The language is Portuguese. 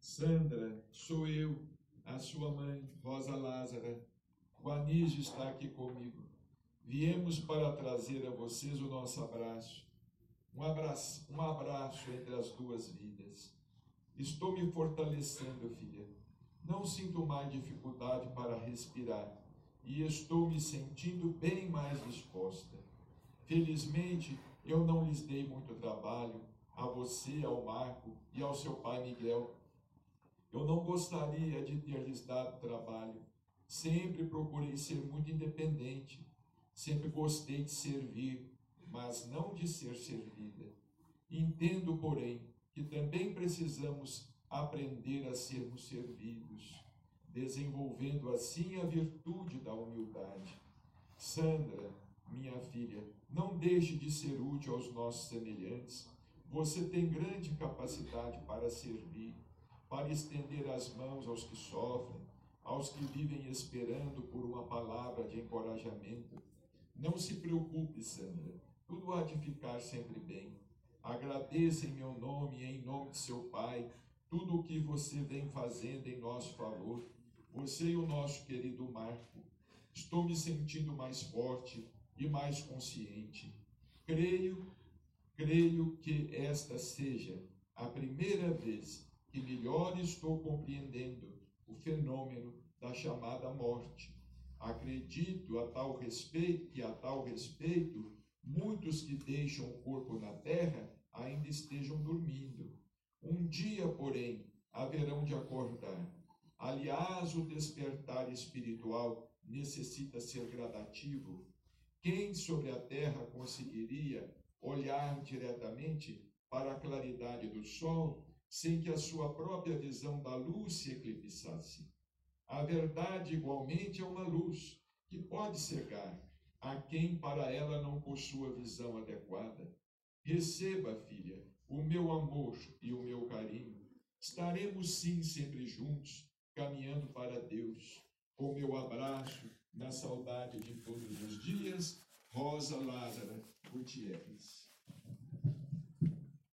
Sandra, sou eu, a sua mãe, Rosa Lázara. O Anísio está aqui comigo. Viemos para trazer a vocês o nosso abraço. Um abraço entre as duas vidas. Estou me fortalecendo, filha. Não sinto mais dificuldade para respirar e estou me sentindo bem mais disposta. Felizmente, eu não lhes dei muito trabalho, a você, ao Marco e ao seu pai Miguel. Eu não gostaria de ter lhes dado trabalho. Sempre procurei ser muito independente. Sempre gostei de servir, mas não de ser servida. Entendo, porém, que também precisamos aprender a sermos servidos, desenvolvendo assim a virtude da humildade. Sandra, minha filha, não deixe de ser útil aos nossos semelhantes. Você tem grande capacidade para servir, para estender as mãos aos que sofrem, aos que vivem esperando por uma palavra de encorajamento. Não se preocupe, Sandra, tudo há de ficar sempre bem. Agradeça em meu nome e em nome de seu pai tudo o que você vem fazendo em nosso favor, você e o nosso querido Marco. Estou me sentindo mais forte e mais consciente. Creio que esta seja a primeira vez que melhor estou compreendendo o fenômeno da chamada morte. Acredito que a tal respeito, muitos que deixam o corpo na terra ainda estejam dormindo. Um dia, porém, haverão de acordar. Aliás, o despertar espiritual necessita ser gradativo. Quem sobre a terra conseguiria olhar diretamente para a claridade do sol sem que a sua própria visão da luz se eclipsasse? A verdade, igualmente, é uma luz que pode cegar a quem para ela não possua visão adequada. Receba, filha, o meu amor e o meu carinho. Estaremos sim sempre juntos, caminhando para Deus. Com meu abraço, na saudade de todos os dias, Rosa Lázara Gutierrez.